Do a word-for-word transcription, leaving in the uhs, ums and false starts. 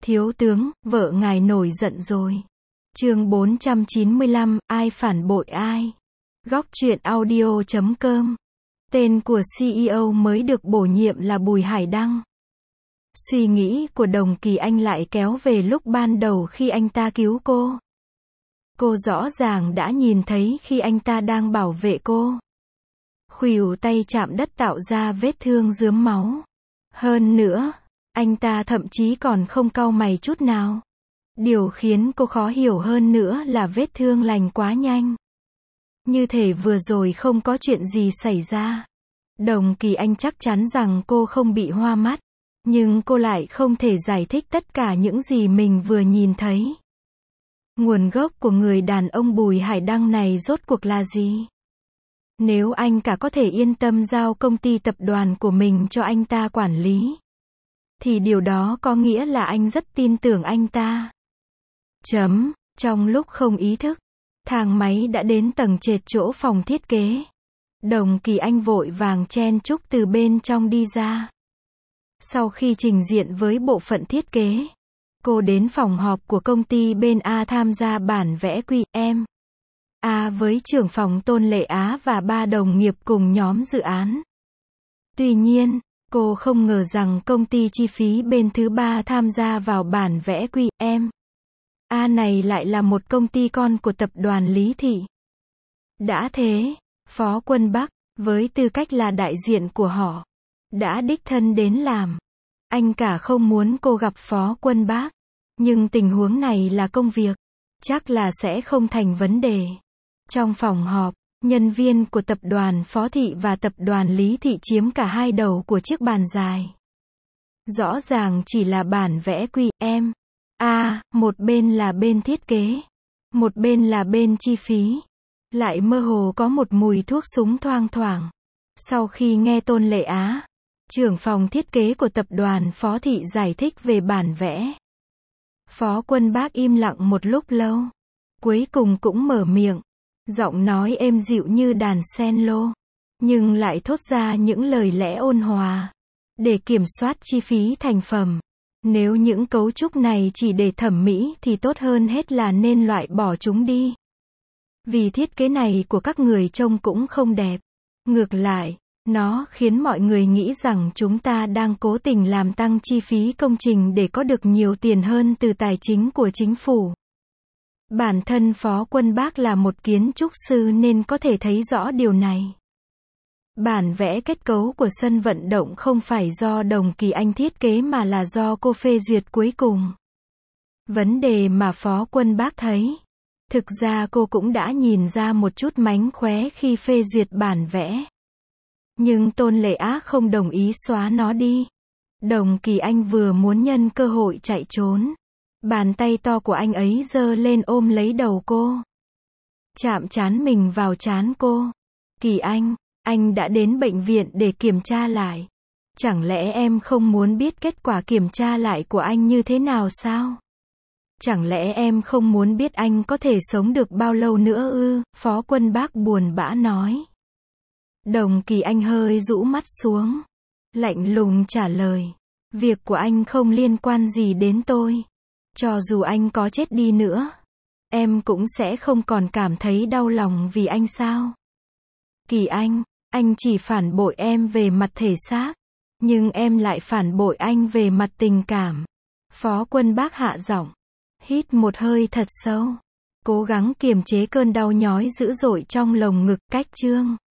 Thiếu tướng, vợ ngài nổi giận rồi. Chương bốn trăm chín mươi lăm, ai phản bội ai? Góc truyện audio chấm com. Tên của xê e ô mới được bổ nhiệm là Bùi Hải Đăng. Suy nghĩ của Đồng Kỳ Anh lại kéo về lúc ban đầu khi anh ta cứu cô. Cô rõ ràng đã nhìn thấy khi anh ta đang bảo vệ cô. Khuỷu tay chạm đất tạo ra vết thương rướm máu. Hơn nữa, anh ta thậm chí còn không cau mày chút nào. Điều khiến cô khó hiểu hơn nữa là vết thương lành quá nhanh. Như thể vừa rồi không có chuyện gì xảy ra. Đồng Kỳ Anh chắc chắn rằng cô không bị hoa mắt. Nhưng cô lại không thể giải thích tất cả những gì mình vừa nhìn thấy. Nguồn gốc của người đàn ông Bùi Hải Đăng này rốt cuộc là gì? Nếu anh cả có thể yên tâm giao công ty tập đoàn của mình cho anh ta quản lý, thì điều đó có nghĩa là anh rất tin tưởng anh ta. Chấm, trong lúc không ý thức, thang máy đã đến tầng trệt chỗ phòng thiết kế. Đồng Kỳ Anh vội vàng chen chúc từ bên trong đi ra. Sau khi trình diện với bộ phận thiết kế, cô đến phòng họp của công ty bên A tham gia bản vẽ quy em A với trưởng phòng Tôn Lệ Á và ba đồng nghiệp cùng nhóm dự án. Tuy nhiên, cô không ngờ rằng công ty chi phí bên thứ ba tham gia vào bản vẽ quy em A này lại là một công ty con của tập đoàn Lý Thị. Đã thế, Phó Quân Bắc, với tư cách là đại diện của họ, đã đích thân đến làm. Anh cả không muốn cô gặp Phó Quân Bác, nhưng tình huống này là công việc, chắc là sẽ không thành vấn đề. Trong phòng họp, nhân viên của tập đoàn Phó Thị và tập đoàn Lý Thị chiếm cả hai đầu của chiếc bàn dài. Rõ ràng chỉ là bản vẽ quy em A, một bên là bên thiết kế, một bên là bên chi phí. Lại mơ hồ có một mùi thuốc súng thoang thoảng. Sau khi nghe Tôn Lệ Á, trưởng phòng thiết kế của tập đoàn Phó Thị giải thích về bản vẽ, Phó Quân Bác im lặng một lúc lâu. Cuối cùng cũng mở miệng. Giọng nói êm dịu như đàn cello, nhưng lại thốt ra những lời lẽ ôn hòa. Để kiểm soát chi phí thành phẩm, nếu những cấu trúc này chỉ để thẩm mỹ thì tốt hơn hết là nên loại bỏ chúng đi. Vì thiết kế này của các người trông cũng không đẹp. Ngược lại, nó khiến mọi người nghĩ rằng chúng ta đang cố tình làm tăng chi phí công trình để có được nhiều tiền hơn từ tài chính của chính phủ. Bản thân Phó Quân Bác là một kiến trúc sư nên có thể thấy rõ điều này. Bản vẽ kết cấu của sân vận động không phải do Đồng Kỳ Anh thiết kế mà là do cô phê duyệt cuối cùng. Vấn đề mà Phó Quân Bác thấy, thực ra cô cũng đã nhìn ra một chút mánh khóe khi phê duyệt bản vẽ. Nhưng Tôn Lệ Á không đồng ý xóa nó đi. Đồng Kỳ Anh vừa muốn nhân cơ hội chạy trốn. Bàn tay to của anh ấy giơ lên ôm lấy đầu cô. Chạm trán mình vào trán cô. Kỳ Anh, anh đã đến bệnh viện để kiểm tra lại. Chẳng lẽ em không muốn biết kết quả kiểm tra lại của anh như thế nào sao? Chẳng lẽ em không muốn biết anh có thể sống được bao lâu nữa ư? Phó Quân Bác buồn bã nói. Đồng Kỳ Anh hơi rũ mắt xuống. Lạnh lùng trả lời. Việc của anh không liên quan gì đến tôi. Cho dù anh có chết đi nữa, em cũng sẽ không còn cảm thấy đau lòng vì anh sao? Kỳ Anh, anh chỉ phản bội em về mặt thể xác, nhưng em lại phản bội anh về mặt tình cảm. Phó Quân Bác hạ giọng, hít một hơi thật sâu, cố gắng kiềm chế cơn đau nhói dữ dội trong lồng ngực. Cách chương